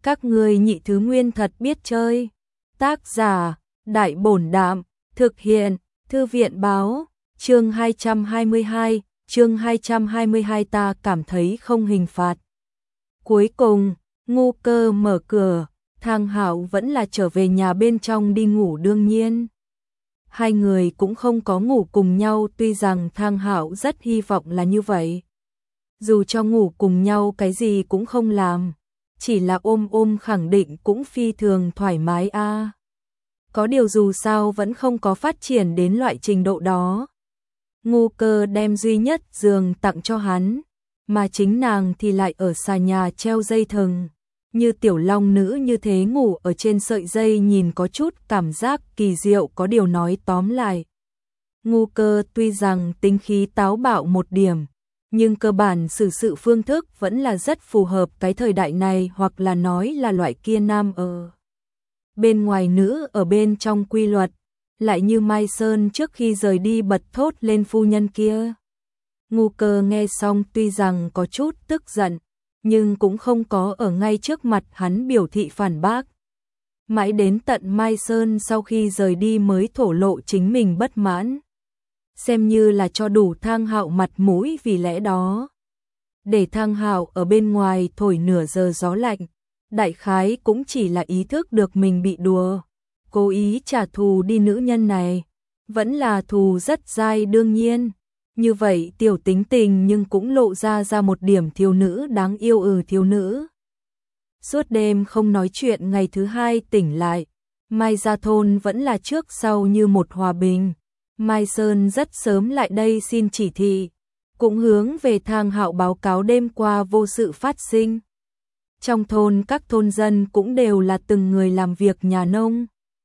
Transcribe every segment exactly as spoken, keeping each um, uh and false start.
Các ngươi nhị thứ nguyên thật biết chơi. Tác giả, Đại Bổn Đạm, thực hiện, Thư viện Báo, chương hai trăm hai mươi hai, chương hai trăm hai mươi hai ta cảm thấy không hình phạt. Cuối cùng, Ngu Cơ mở cửa, Thang Hạo vẫn là trở về nhà bên trong đi ngủ đương nhiên. Hai người cũng không có ngủ cùng nhau tuy rằng Thang Hạo rất hy vọng là như vậy. Dù cho ngủ cùng nhau cái gì cũng không làm, chỉ là ôm ôm khẳng định cũng phi thường thoải mái a. À. Có điều dù sao vẫn không có phát triển đến loại trình độ đó. Ngu Cơ đem duy nhất giường tặng cho hắn, mà chính nàng thì lại ở xà nhà treo dây thừng. Như tiểu long nữ như thế ngủ ở trên sợi dây nhìn có chút cảm giác kỳ diệu có điều nói tóm lại. Ngu Cơ tuy rằng tính khí táo bạo một điểm, nhưng cơ bản xử sự phương thức vẫn là rất phù hợp cái thời đại này hoặc là nói là loại kia nam ở bên ngoài nữ ở bên trong quy luật, lại như Mai Sơn trước khi rời đi bật thốt lên phu nhân kia. Ngu Cơ nghe xong tuy rằng có chút tức giận, nhưng cũng không có ở ngay trước mặt hắn biểu thị phản bác. Mãi đến tận Mai Sơn sau khi rời đi mới thổ lộ chính mình bất mãn. Xem như là cho đủ Thang Hạo mặt mũi vì lẽ đó. Để Thang Hạo ở bên ngoài thổi nửa giờ gió lạnh, đại khái cũng chỉ là ý thức được mình bị đùa. Cố ý trả thù đi nữ nhân này, vẫn là thù rất dai đương nhiên. Như vậy tiểu tính tình nhưng cũng lộ ra ra một điểm thiếu nữ đáng yêu ừ thiếu nữ. Suốt đêm không nói chuyện ngày thứ hai tỉnh lại, Mai Gia Thôn vẫn là trước sau như một hòa bình. Mai Sơn rất sớm lại đây xin chỉ thị, cũng hướng về Thang Hạo báo cáo đêm qua vô sự phát sinh. Trong thôn các thôn dân cũng đều là từng người làm việc nhà nông.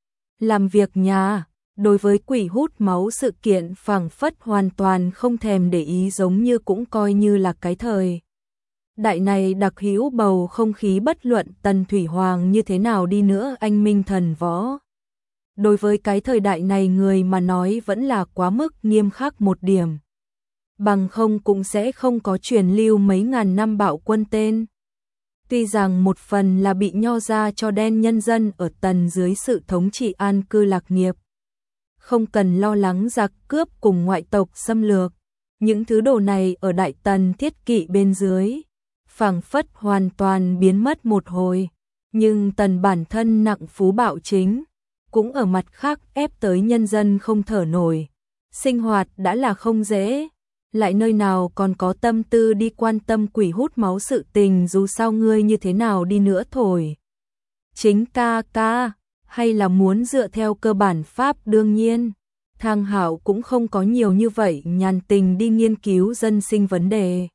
Làm việc nhà, đối với quỷ hút máu sự kiện phảng phất hoàn toàn không thèm để ý giống như cũng coi như là cái thời. Đại này đặc hữu bầu không khí bất luận Tần Thủy Hoàng như thế nào đi nữa anh minh thần võ. Đối với cái thời đại này người mà nói vẫn là quá mức nghiêm khắc một điểm. Bằng không cũng sẽ không có truyền lưu mấy ngàn năm bạo quân tên. Tuy rằng một phần là bị nho ra cho đen nhân dân ở Tần dưới sự thống trị an cư lạc nghiệp. Không cần lo lắng giặc cướp cùng ngoại tộc xâm lược. Những thứ đồ này ở Đại Tần thiết kỵ bên dưới, phảng phất hoàn toàn biến mất một hồi. Nhưng Tần bản thân nặng phú bạo chính, cũng ở mặt khác ép tới nhân dân không thở nổi. Sinh hoạt đã là không dễ, lại nơi nào còn có tâm tư đi quan tâm quỷ hút máu sự tình dù sao ngươi như thế nào đi nữa thổi. Chính ca ca, hay là muốn dựa theo cơ bản pháp đương nhiên. Thang Hạo cũng không có nhiều như vậy nhàn tình đi nghiên cứu dân sinh vấn đề.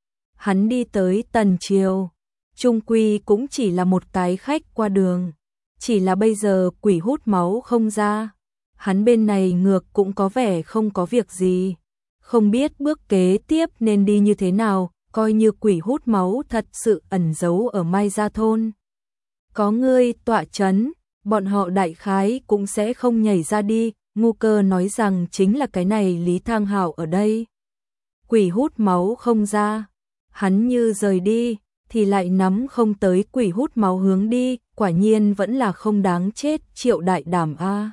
Hắn đi tới Tần Triều, chung quy cũng chỉ là một cái khách qua đường. Chỉ là bây giờ quỷ hút máu không ra, hắn bên này ngược cũng có vẻ không có việc gì. Không biết bước kế tiếp nên đi như thế nào, coi như quỷ hút máu thật sự ẩn giấu ở Mai Gia Thôn. Có ngươi tọa chấn, bọn họ đại khái cũng sẽ không nhảy ra đi. Ngu Cơ nói rằng chính là cái này Lý Thang Hạo ở đây. Quỷ hút máu không ra, hắn như rời đi, thì lại nắm không tới quỷ hút máu hướng đi, quả nhiên vẫn là không đáng chết Triệu đại đảm a.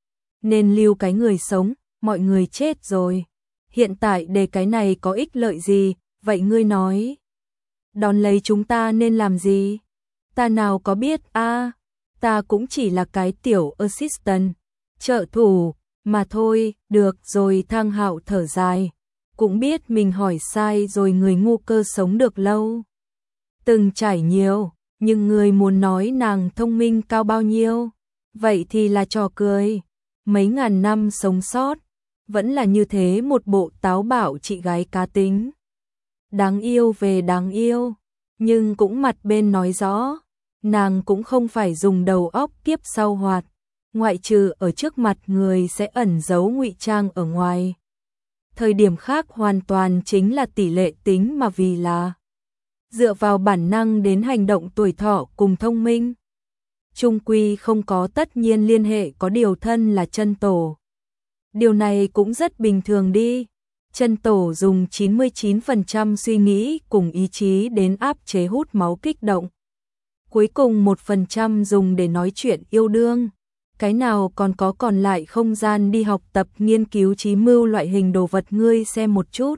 Nên lưu cái người sống, mọi người chết rồi. Hiện tại để cái này có ích lợi gì, vậy ngươi nói. Đón lấy chúng ta nên làm gì? Ta nào có biết a, ta cũng chỉ là cái tiểu assistant, trợ thủ, mà thôi, được rồi. Thang Hạo thở dài, cũng biết mình hỏi sai rồi. Người Ngu Cơ sống được lâu, từng trải nhiều, nhưng người muốn nói nàng thông minh cao bao nhiêu, vậy thì là trò cười. Mấy ngàn năm sống sót, vẫn là như thế một bộ táo bạo chị gái cá tính. Đáng yêu về đáng yêu, nhưng cũng mặt bên nói rõ, nàng cũng không phải dùng đầu óc kiếp sau hoạt, ngoại trừ ở trước mặt người sẽ ẩn giấu ngụy trang ở ngoài. Thời điểm khác hoàn toàn chính là tỷ lệ tính mà vì là dựa vào bản năng đến hành động tuổi thọ cùng thông minh. Trung quy không có tất nhiên liên hệ có điều thân là chân tổ. Điều này cũng rất bình thường đi. Chân tổ dùng chín mươi chín phần trăm suy nghĩ cùng ý chí đến áp chế hút máu kích động. cuối cùng một phần trăm dùng để nói chuyện yêu đương. Cái nào còn có còn lại không gian đi học tập nghiên cứu trí mưu loại hình đồ vật ngươi xem một chút.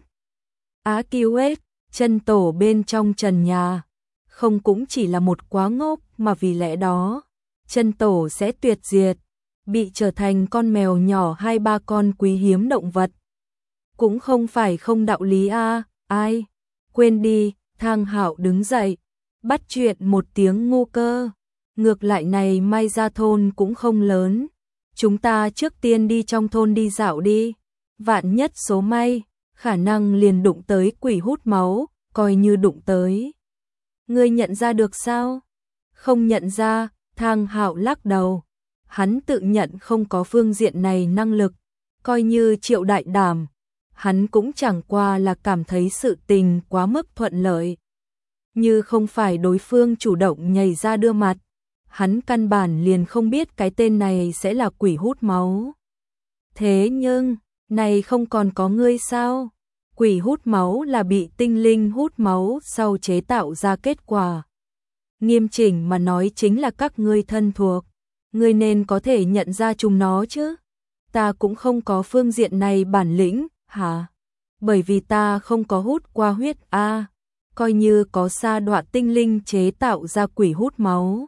Á kiu ết, chân tổ bên trong trần nhà. Không cũng chỉ là một quá ngốc mà vì lẽ đó, chân tổ sẽ tuyệt diệt, bị trở thành con mèo nhỏ hai ba con quý hiếm động vật. Cũng không phải không đạo lý a, à, ai? Quên đi, Thang Hạo đứng dậy, bắt chuyện một tiếng ngu cơ. Ngược lại này may ra thôn cũng không lớn. Chúng ta trước tiên đi trong thôn đi dạo đi. Vạn nhất số may, khả năng liền đụng tới quỷ hút máu, coi như đụng tới. Ngươi nhận ra được sao? Không nhận ra, Thang Hạo lắc đầu. Hắn tự nhận không có phương diện này năng lực, coi như Triệu Đại Đảm. Hắn cũng chẳng qua là cảm thấy sự tình quá mức thuận lợi. Như không phải đối phương chủ động nhảy ra đưa mặt, hắn căn bản liền không biết cái tên này sẽ là quỷ hút máu. Thế nhưng, này không còn có ngươi sao? Quỷ hút máu là bị tinh linh hút máu sau chế tạo ra kết quả. Nghiêm chỉnh mà nói chính là các ngươi thân thuộc. Ngươi nên có thể nhận ra chúng nó chứ. Ta cũng không có phương diện này bản lĩnh, hả? Bởi vì ta không có hút qua huyết a, à, coi như có sa đọa tinh linh chế tạo ra quỷ hút máu.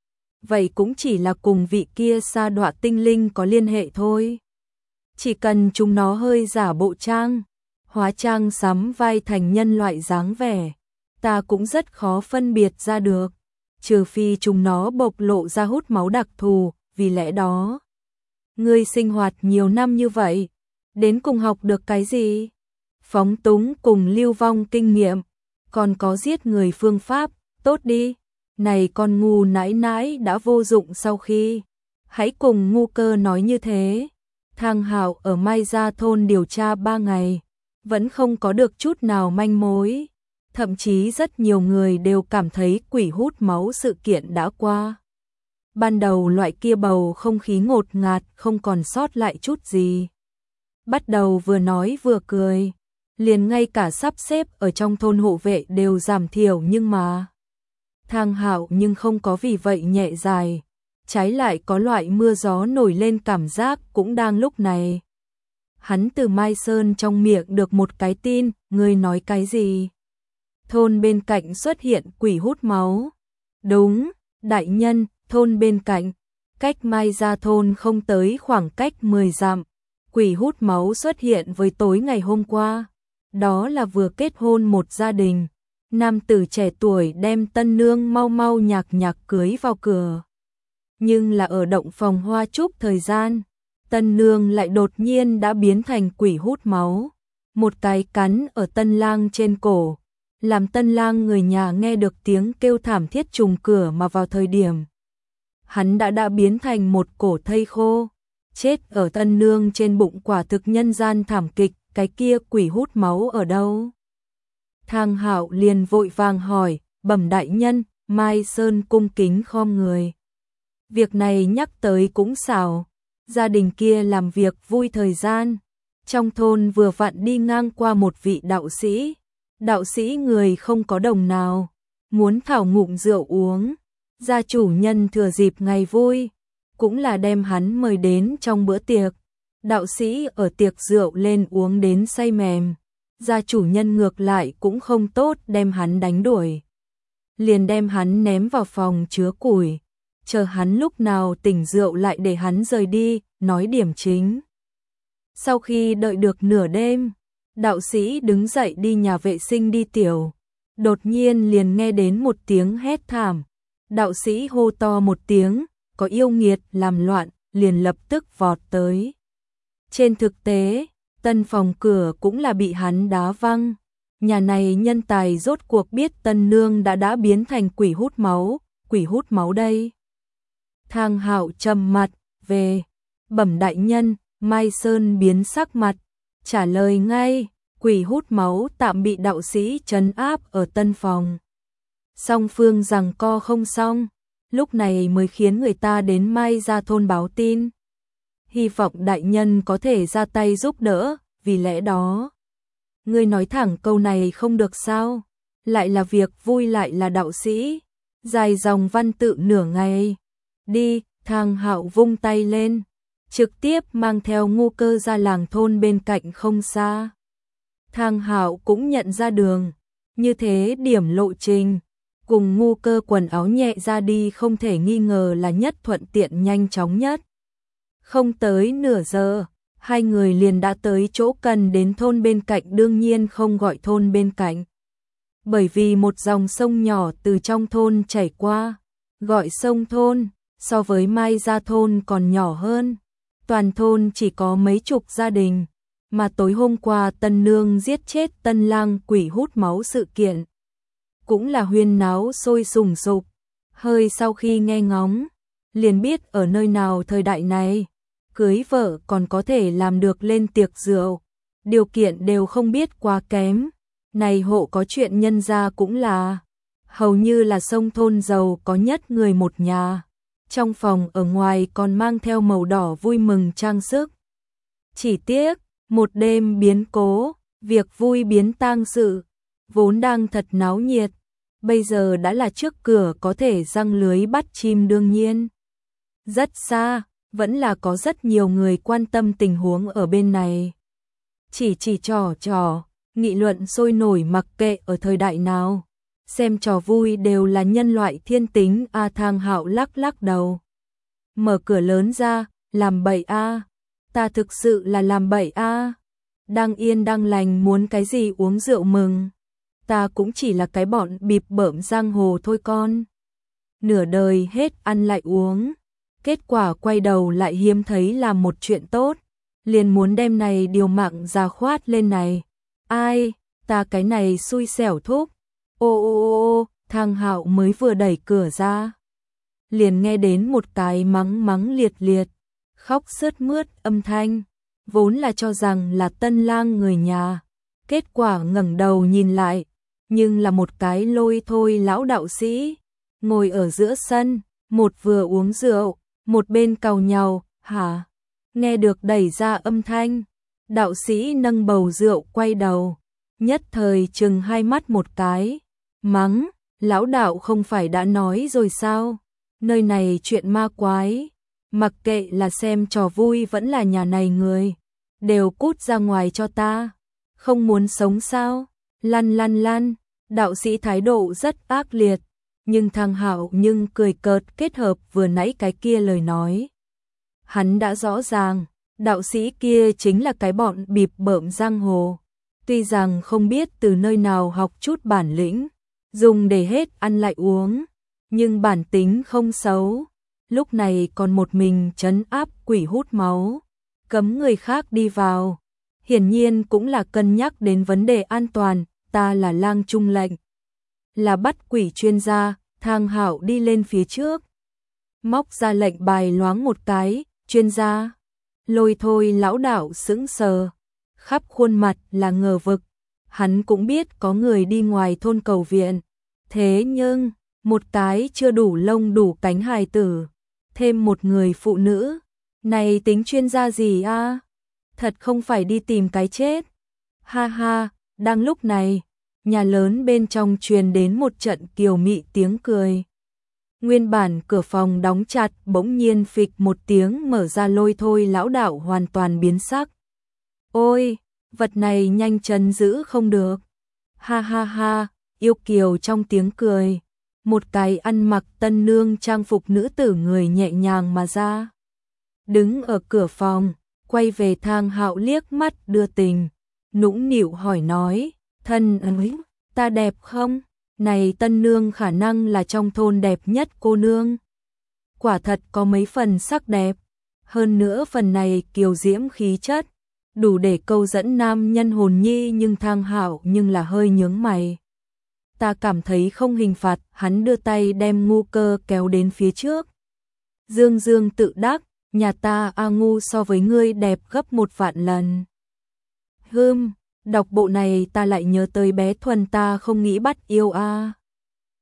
Vậy cũng chỉ là cùng vị kia sa đọa tinh linh có liên hệ thôi. Chỉ cần chúng nó hơi giả bộ trang, hóa trang sắm vai thành nhân loại dáng vẻ, ta cũng rất khó phân biệt ra được, trừ phi chúng nó bộc lộ ra hút máu đặc thù, vì lẽ đó. Ngươi sinh hoạt nhiều năm như vậy, đến cùng học được cái gì? Phóng túng cùng lưu vong kinh nghiệm, còn có giết người phương pháp, tốt đi. Này con ngu nãi nãi đã vô dụng sau khi. Hãy cùng ngu cơ nói như thế. Thang Hạo ở Mai Gia thôn điều tra ba ngày, vẫn không có được chút nào manh mối. Thậm chí rất nhiều người đều cảm thấy quỷ hút máu sự kiện đã qua. Ban đầu loại kia bầu không khí ngột ngạt không còn sót lại chút gì. Bắt đầu vừa nói vừa cười. Liền ngay cả sắp xếp ở trong thôn hộ vệ đều giảm thiểu nhưng mà. Thang Hạo nhưng không có vì vậy nhẹ dài. Trái lại có loại mưa gió nổi lên cảm giác cũng đang lúc này. Hắn từ Mai Sơn trong miệng được một cái tin, ngươi nói cái gì? Thôn bên cạnh xuất hiện quỷ hút máu. Đúng, đại nhân, thôn bên cạnh, cách Mai Gia thôn không tới khoảng cách mười dặm. Quỷ hút máu xuất hiện với tối ngày hôm qua. Đó là vừa kết hôn một gia đình. Nam tử trẻ tuổi đem tân nương mau mau nhạc nhạc cưới vào cửa. Nhưng là ở động phòng hoa chúc thời gian, tân nương lại đột nhiên đã biến thành quỷ hút máu. Một cái cắn ở tân lang trên cổ, làm tân lang người nhà nghe được tiếng kêu thảm thiết trùng cửa mà vào thời điểm. Hắn đã đã biến thành một cổ thây khô, chết ở tân nương trên bụng, quả thực nhân gian thảm kịch, cái kia quỷ hút máu ở đâu? Thang Hạo liền vội vàng hỏi, bẩm đại nhân, Mai Sơn cung kính khom người. Việc này nhắc tới cũng xảo, gia đình kia làm việc vui thời gian. Trong thôn vừa vặn đi ngang qua một vị đạo sĩ. Đạo sĩ người không có đồng nào, muốn thảo ngụm rượu uống. Gia chủ nhân thừa dịp ngày vui, cũng là đem hắn mời đến trong bữa tiệc. Đạo sĩ ở tiệc rượu lên uống đến say mềm. Gia chủ nhân ngược lại cũng không tốt đem hắn đánh đuổi. Liền đem hắn ném vào phòng chứa củi. Chờ hắn lúc nào tỉnh rượu lại để hắn rời đi, nói điểm chính. Sau khi đợi được nửa đêm, đạo sĩ đứng dậy đi nhà vệ sinh đi tiểu. Đột nhiên liền nghe đến một tiếng hét thảm. Đạo sĩ hô to một tiếng, có yêu nghiệt làm loạn, liền lập tức vọt tới. Trên thực tế, tân phòng cửa cũng là bị hắn đá văng. Nhà này nhân tài rốt cuộc biết tân nương đã đã biến thành quỷ hút máu, quỷ hút máu đây. Thang Hạo trầm mặt, về, bẩm đại nhân, Mai Sơn biến sắc mặt, trả lời ngay, quỷ hút máu tạm bị đạo sĩ trấn áp ở tân phòng. Song phương giằng co không xong, lúc này mới khiến người ta đến Mai Gia thôn báo tin. Hy vọng đại nhân có thể ra tay giúp đỡ, vì lẽ đó. Ngươi nói thẳng câu này không được sao, lại là việc vui lại là đạo sĩ. dài dòng văn tự nửa ngày. Đi, Thang Hạo vung tay lên, trực tiếp mang theo Ngu Cơ ra làng thôn bên cạnh không xa. Thang Hạo cũng nhận ra đường, như thế điểm lộ trình, cùng Ngu Cơ quần áo nhẹ ra đi không thể nghi ngờ là nhất thuận tiện nhanh chóng nhất. Không tới nửa giờ, hai người liền đã tới chỗ cần đến thôn bên cạnh, đương nhiên không gọi thôn bên cạnh. Bởi vì một dòng sông nhỏ từ trong thôn chảy qua, gọi sông thôn, so với Mai Gia thôn còn nhỏ hơn. Toàn thôn chỉ có mấy chục gia đình, mà tối hôm qua Tân Nương giết chết Tân Lang quỷ hút máu sự kiện cũng là huyên náo sôi sùng sục. Hơi sau khi nghe ngóng, liền biết ở nơi nào thời đại này, cưới vợ còn có thể làm được lên tiệc rượu, điều kiện đều không biết quá kém. Này hộ có chuyện nhân gia cũng là, hầu như là sông thôn giàu có nhất người một nhà. Trong phòng ở ngoài còn mang theo màu đỏ vui mừng trang sức. Chỉ tiếc, một đêm biến cố, việc vui biến tang sự, vốn đang thật náo nhiệt, bây giờ đã là trước cửa có thể giăng lưới bắt chim đương nhiên. Rất xa, vẫn là có rất nhiều người quan tâm tình huống ở bên này. Chỉ chỉ trò trò, nghị luận sôi nổi mặc kệ ở thời đại nào. Xem trò vui đều là nhân loại thiên tính. A Thang Hạo lắc lắc đầu. Mở cửa lớn ra, làm bậy a, ta thực sự là làm bậy a. Đang yên đang lành muốn cái gì uống rượu mừng. Ta cũng chỉ là cái bọn bịp bợm giang hồ thôi con. Nửa đời hết ăn lại uống. Kết quả quay đầu lại hiếm thấy làm một chuyện tốt. Liền muốn đem này điều mạng ra khoát lên này. Ai, ta cái này xui xẻo thúc. Ô ô ô ô, Thang Hạo mới vừa đẩy cửa ra, liền nghe đến một cái mắng mắng liệt liệt, khóc sướt mướt âm thanh, vốn là cho rằng là Tân Lang người nhà, kết quả ngẩng đầu nhìn lại, nhưng là một cái lôi thôi lão đạo sĩ, ngồi ở giữa sân, một vừa uống rượu, một bên càu nhàu, hả? Nghe được đẩy ra âm thanh, đạo sĩ nâng bầu rượu quay đầu, nhất thời chừng hai mắt một cái. Mắng, lão đạo không phải đã nói rồi sao? Nơi này chuyện ma quái, mặc kệ là xem trò vui vẫn là nhà này người, đều cút ra ngoài cho ta. Không muốn sống sao? Lăn lăn lăn, đạo sĩ thái độ rất ác liệt, nhưng Thang Hạo nhưng cười cợt kết hợp vừa nãy cái kia lời nói. Hắn đã rõ ràng, đạo sĩ kia chính là cái bọn bịp bợm giang hồ, tuy rằng không biết từ nơi nào học chút bản lĩnh, dùng để hết ăn lại uống, nhưng bản tính không xấu, lúc này còn một mình trấn áp quỷ hút máu, cấm người khác đi vào, hiển nhiên cũng là cân nhắc đến vấn đề an toàn. Ta là Lang Trung lệnh, là bắt quỷ chuyên gia. Thang Hạo đi lên phía trước, móc ra lệnh bài loáng một cái. Chuyên gia? Lôi thôi lão đạo sững sờ, khắp khuôn mặt là ngờ vực. Hắn cũng biết có người đi ngoài thôn cầu viện, thế nhưng một cái chưa đủ lông đủ cánh hài tử, thêm một người phụ nữ, này tính chuyên gia gì a? Thật không phải đi tìm cái chết. Ha ha, đang lúc này, nhà lớn bên trong truyền đến một trận kiều mị tiếng cười. Nguyên bản cửa phòng đóng chặt bỗng nhiên phịch một tiếng mở ra, lôi thôi lão đạo hoàn toàn biến sắc. Ôi, vật này nhanh chân giữ không được. Ha ha ha, yêu kiều trong tiếng cười. Một cái ăn mặc tân nương trang phục nữ tử người nhẹ nhàng mà ra. Đứng ở cửa phòng, quay về Thang Hạo liếc mắt đưa tình. Nũng nịu hỏi nói, thân ấy, ta đẹp không? Này tân nương khả năng là trong thôn đẹp nhất cô nương. Quả thật có mấy phần sắc đẹp, hơn nữa phần này kiều diễm khí chất, đủ để câu dẫn nam nhân hồn nhi, nhưng Thang Hạo nhưng là hơi nhướng mày. Ta cảm thấy không hình phạt, hắn đưa tay đem Ngu Cơ kéo đến phía trước. Dương dương tự đắc, nhà ta a ngu so với ngươi đẹp gấp một vạn lần. Hưm, đọc bộ này ta lại nhớ tới bé Thuần, ta không nghĩ bắt yêu a.